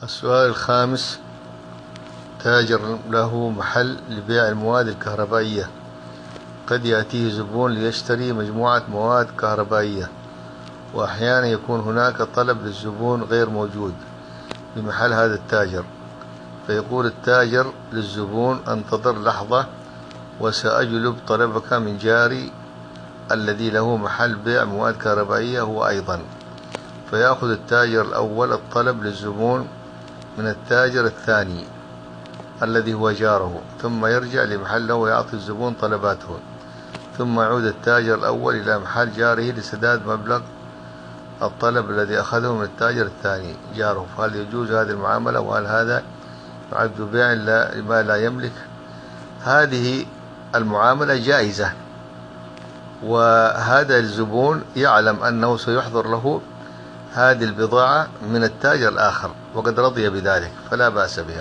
السؤال الخامس: تاجر له محل لبيع المواد الكهربائية، قد يأتيه زبون ليشتري مجموعة مواد كهربائية، وأحيانا يكون هناك طلب للزبون غير موجود بمحل هذا التاجر، فيقول التاجر للزبون: انتظر لحظة وسأجلب طلبك من جاري الذي له محل بيع مواد كهربائية هو أيضا. فيأخذ التاجر الأول الطلب للزبون من التاجر الثاني الذي هو جاره، ثم يرجع لمحله ويعطي الزبون طلباته، ثم يعود التاجر الأول إلى محل جاره لسداد مبلغ الطلب الذي أخذه من التاجر الثاني جاره. فهل يجوز هذه المعاملة؟ وهل هذا يعد بيع لما لا يملك؟ هذه المعاملة جائزة، وهذا الزبون يعلم أنه سيحضر له هذه البضاعة من التاجر الآخر وقد رضي بذلك، فلا بأس بها.